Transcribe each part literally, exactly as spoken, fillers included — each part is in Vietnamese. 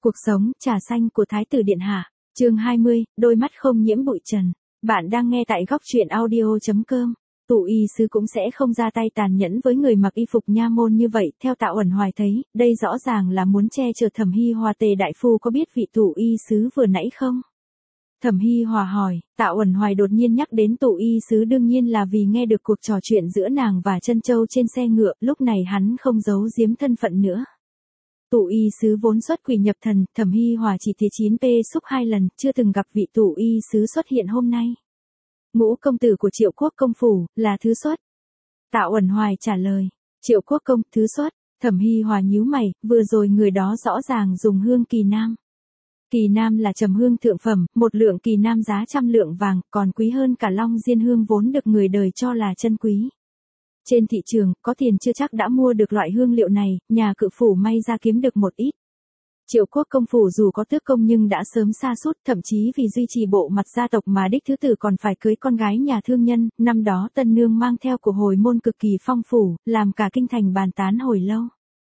Cuộc sống, trà xanh của Thái tử Điện Hạ. Chương hai mươi, đôi mắt không nhiễm bụi trần. Bạn đang nghe tại góc truyện audio chấm com. Tụ y sứ cũng sẽ không ra tay tàn nhẫn với người mặc y phục nha môn như vậy, theo Tạ Uẩn Hoài thấy, đây rõ ràng là muốn che chở Thẩm Hi Hòa. Tề đại phu có biết vị tụ y sứ vừa nãy không? Thẩm Hi Hòa hỏi. Tạ Uẩn Hoài đột nhiên nhắc đến tụ y sứ đương nhiên là vì nghe được cuộc trò chuyện giữa nàng và Trân Châu trên xe ngựa, lúc này hắn không giấu giếm thân phận nữa. Tụ y sứ vốn xuất quỷ nhập thần, Thẩm Hi Hòa chỉ thi chín p xúc hai lần, chưa từng gặp vị tụ y sứ xuất hiện hôm nay. Ngũ công tử của Triệu Quốc công phủ, là thứ xuất. Tạ Uẩn Hoài trả lời. Triệu Quốc công, thứ xuất. Thẩm Hi Hòa nhíu mày, vừa rồi người đó rõ ràng dùng hương kỳ nam. Kỳ nam là trầm hương thượng phẩm, một lượng kỳ nam giá trăm lượng vàng, còn quý hơn cả long diên hương vốn được người đời cho là chân quý. Trên thị trường, có tiền chưa chắc đã mua được loại hương liệu này, nhà cự phủ may ra kiếm được một ít. Triệu Quốc công phủ dù có tước công nhưng đã sớm sa sút, thậm chí vì duy trì bộ mặt gia tộc mà đích thứ tử còn phải cưới con gái nhà thương nhân, năm đó tân nương mang theo của hồi môn cực kỳ phong phủ, làm cả kinh thành bàn tán hồi lâu.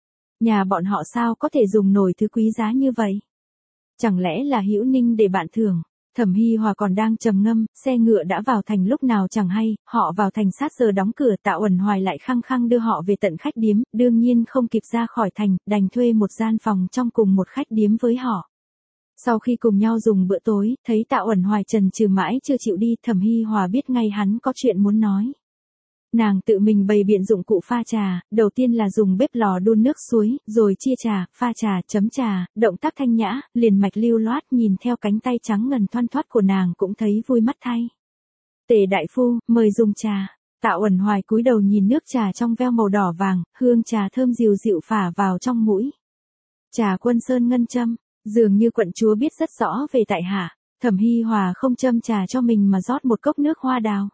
Nhà bọn họ sao có thể dùng nổi thứ quý giá như vậy? Chẳng lẽ là hữu ninh để bạn thưởng? Thẩm Hi Hòa còn đang trầm ngâm, xe ngựa đã vào thành lúc nào chẳng hay, họ vào thành sát giờ đóng cửa. Tạ Uẩn Hoài lại khăng khăng đưa họ về tận khách điếm, đương nhiên không kịp ra khỏi thành, đành thuê một gian phòng trong cùng một khách điếm với họ. Sau khi cùng nhau dùng bữa tối, thấy Tạ Uẩn Hoài chần chừ mãi chưa chịu đi, Thẩm Hi Hòa biết ngay hắn có chuyện muốn nói. Nàng tự mình bày biện dụng cụ pha trà, đầu tiên là dùng bếp lò đun nước suối, rồi chia trà, pha trà, chấm trà, động tác thanh nhã, liền mạch lưu loát, nhìn theo cánh tay trắng ngần thoăn thoắt của nàng cũng thấy vui mắt thay. Tề đại phu, mời dùng trà. Tạ Uẩn Hoài cúi đầu nhìn nước trà trong veo màu đỏ vàng, hương trà thơm dịu dịu phả vào trong mũi. Trà Quân Sơn ngân châm, dường như quận chúa biết rất rõ về tại hạ. Thẩm Hi Hòa không châm trà cho mình mà rót một cốc nước hoa đào.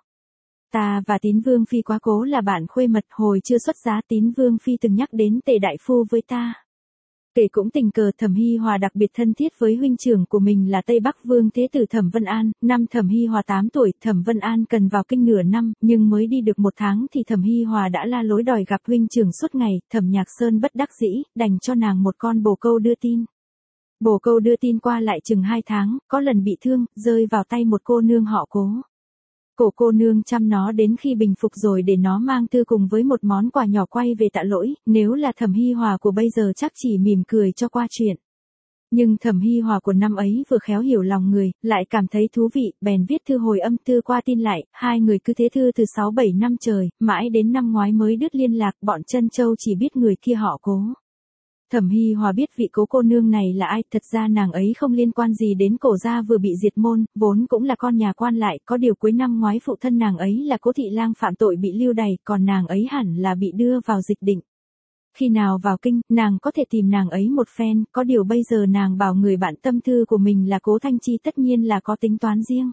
Ta và Tín Vương Phi quá cố là bạn khuê mật, hồi chưa xuất giá Tín Vương Phi từng nhắc đến Tề đại phu với ta. Kể cũng tình cờ Thẩm Hi Hòa đặc biệt thân thiết với huynh trưởng của mình là Tây Bắc Vương Thế tử Thẩm Vân An, năm Thẩm Hi Hòa tám tuổi, Thẩm Vân An cần vào kinh nửa năm, nhưng mới đi được một tháng thì Thẩm Hi Hòa đã la lối đòi gặp huynh trưởng suốt ngày. Thẩm Nhạc Sơn bất đắc dĩ, đành cho nàng một con bồ câu đưa tin. Bồ câu đưa tin qua lại chừng hai tháng, có lần bị thương, rơi vào tay một cô nương họ Cố. Cổ cô nương chăm nó đến khi bình phục rồi để nó mang thư cùng với một món quà nhỏ quay về tạ lỗi, nếu là Thẩm Hi Hòa của bây giờ chắc chỉ mỉm cười cho qua chuyện. Nhưng Thẩm Hi Hòa của năm ấy vừa khéo hiểu lòng người, lại cảm thấy thú vị, bèn viết thư hồi âm thư qua tin lại, hai người cứ thế thư từ sáu bảy năm trời, mãi đến năm ngoái mới đứt liên lạc, bọn Trân Châu chỉ biết người kia họ Cố. Thẩm Hi Hòa biết vị Cố cô nương này là ai, thật ra nàng ấy không liên quan gì đến Cổ gia vừa bị diệt môn, vốn cũng là con nhà quan lại, có điều cuối năm ngoái phụ thân nàng ấy là Cố thị lang phạm tội bị lưu đày, còn nàng ấy hẳn là bị đưa vào dịch định. Khi nào vào kinh, nàng có thể tìm nàng ấy một phen, có điều bây giờ nàng bảo người bạn tâm thư của mình là Cố Thanh Chi tất nhiên là có tính toán riêng.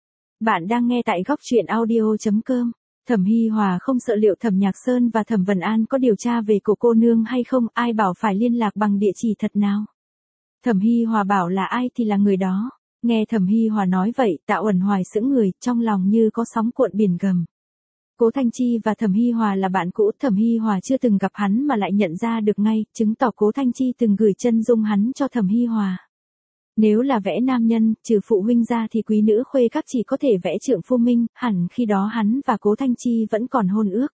Bạn đang nghe tại góc truyện audio chấm com. Thẩm Hi Hòa không sợ liệu Thẩm Nhạc Sơn và Thẩm Vân An có điều tra về cổ cô nương hay không, ai bảo phải liên lạc bằng địa chỉ thật nào. Thẩm Hi Hòa bảo là ai thì là người đó. Nghe Thẩm Hi Hòa nói vậy, Tạ Uẩn Hoài sững người, trong lòng như có sóng cuộn biển gầm. Cố Thanh Chi và Thẩm Hi Hòa là bạn cũ, Thẩm Hi Hòa chưa từng gặp hắn mà lại nhận ra được ngay, chứng tỏ Cố Thanh Chi từng gửi chân dung hắn cho Thẩm Hi Hòa. Nếu là vẽ nam nhân, trừ phụ huynh ra thì quý nữ khuê các chỉ có thể vẽ trượng phu minh, hẳn khi đó hắn và Cố Thanh Chi vẫn còn hôn ước.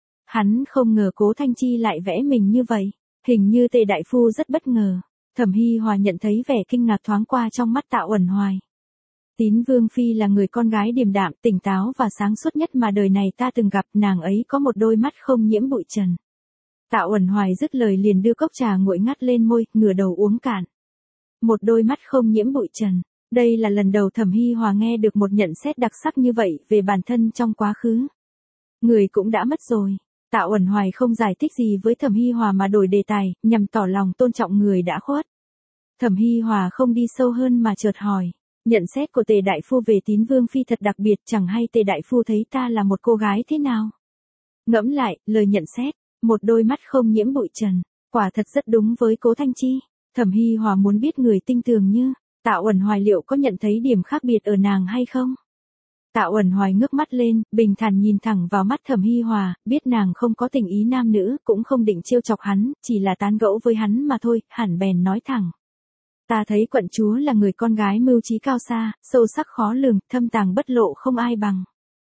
Hắn không ngờ Cố Thanh Chi lại vẽ mình như vậy, hình như Tề đại phu rất bất ngờ. Thẩm Hi Hòa nhận thấy vẻ kinh ngạc thoáng qua trong mắt Tạ Uẩn Hoài. Tín Vương Phi là người con gái điềm đạm, tỉnh táo và sáng suốt nhất mà đời này ta từng gặp, nàng ấy có một đôi mắt không nhiễm bụi trần. Tạ Uẩn Hoài dứt lời liền đưa cốc trà nguội ngắt lên môi, ngửa đầu uống cạn. Một đôi mắt không nhiễm bụi trần. Đây là lần đầu Thẩm Hi Hòa nghe được một nhận xét đặc sắc như vậy về bản thân trong quá khứ. Người cũng đã mất rồi. Tạ Uẩn Hoài không giải thích gì với Thẩm Hi Hòa mà đổi đề tài, nhằm tỏ lòng tôn trọng người đã khuất. Thẩm Hi Hòa không đi sâu hơn mà chợt hỏi. Nhận xét của Tề đại phu về Tín Vương Phi thật đặc biệt, chẳng hay Tề đại phu thấy ta là một cô gái thế nào? Ngẫm lại, lời nhận xét, một đôi mắt không nhiễm bụi trần, quả thật rất đúng với Cố Thanh Chi. Thẩm Hi Hòa muốn biết người tinh tường như Tạ Uẩn Hoài liệu có nhận thấy điểm khác biệt ở nàng hay không? Tạ Uẩn Hoài ngước mắt lên, bình thản nhìn thẳng vào mắt Thẩm Hi Hòa, biết nàng không có tình ý nam nữ, cũng không định trêu chọc hắn, chỉ là tán gẫu với hắn mà thôi, hẳn bèn nói thẳng. Ta thấy quận chúa là người con gái mưu trí cao xa, sâu sắc khó lường, thâm tàng bất lộ không ai bằng.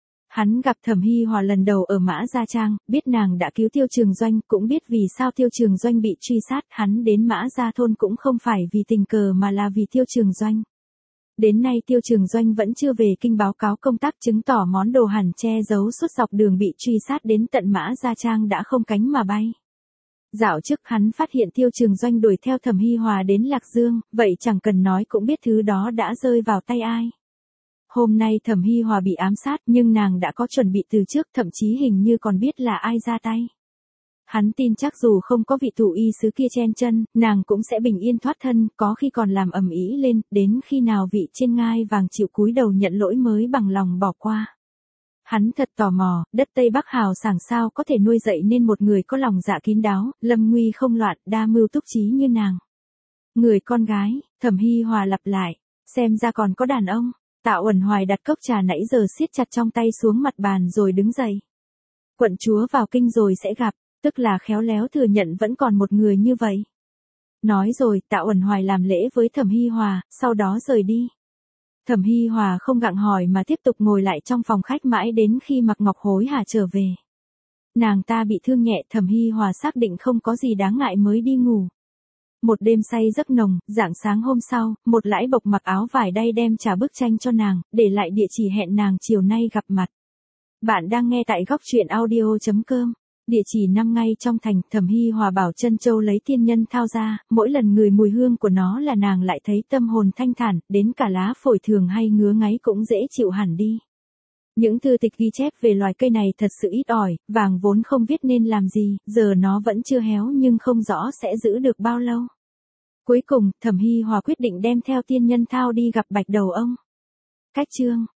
Hắn gặp Thẩm Hi Hòa lần đầu ở Mã Gia Trang, biết nàng đã cứu Tiêu Trường Doanh, cũng biết vì sao Tiêu Trường Doanh bị truy sát, hắn đến Mã Gia thôn cũng không phải vì tình cờ mà là vì Tiêu Trường Doanh. Đến nay Tiêu Trường Doanh vẫn chưa về kinh báo cáo công tác, chứng tỏ món đồ hẳn che giấu suốt dọc đường bị truy sát đến tận Mã Gia Trang đã không cánh mà bay. Dạo trước hắn phát hiện Tiêu Trường Doanh đuổi theo Thẩm Hi Hòa đến Lạc Dương, vậy chẳng cần nói cũng biết thứ đó đã rơi vào tay ai. Hôm nay Thẩm Hi Hòa bị ám sát nhưng nàng đã có chuẩn bị từ trước, thậm chí hình như còn biết là ai ra tay. Hắn tin chắc dù không có vị thủ y sứ kia chen chân, nàng cũng sẽ bình yên thoát thân, có khi còn làm ầm ĩ lên, đến khi nào vị trên ngai vàng chịu cúi đầu nhận lỗi mới bằng lòng bỏ qua. Hắn thật tò mò, đất Tây Bắc hào sảng sao có thể nuôi dậy nên một người có lòng dạ kín đáo, lâm nguy không loạn, đa mưu túc trí như nàng. Người con gái, Thẩm Hi Hòa lặp lại, xem ra còn có đàn ông. Tạ Uẩn Hoài đặt cốc trà nãy giờ siết chặt trong tay xuống mặt bàn rồi đứng dậy. Quận chúa vào kinh rồi sẽ gặp, tức là khéo léo thừa nhận vẫn còn một người như vậy. Nói rồi, Tạ Uẩn Hoài làm lễ với Thẩm Hi Hòa, sau đó rời đi. Thẩm Hi Hòa không gặng hỏi mà tiếp tục ngồi lại trong phòng khách mãi đến khi Mạc Ngọc hối hả trở về. Nàng ta bị thương nhẹ, Thẩm Hi Hòa xác định không có gì đáng ngại mới đi ngủ. Một đêm say giấc nồng, rạng sáng hôm sau, một lãi bộc mặc áo vải đay đem trả bức tranh cho nàng, để lại địa chỉ hẹn nàng chiều nay gặp mặt. Bạn đang nghe tại góc truyện audio chấm com. Địa chỉ nằm ngay trong thành. Thẩm Hi Hòa bảo Trân Châu lấy tiên nhân thao ra, mỗi lần ngửi mùi hương của nó là nàng lại thấy tâm hồn thanh thản, đến cả lá phổi thường hay ngứa ngáy cũng dễ chịu hẳn đi. Những thư tịch ghi chép về loài cây này thật sự ít ỏi, vàng vốn không biết nên làm gì, giờ nó vẫn chưa héo nhưng không rõ sẽ giữ được bao lâu. Cuối cùng, Thẩm Hi Hòa quyết định đem theo tiên nhân thao đi gặp Bạch Đầu Ông. Cách chương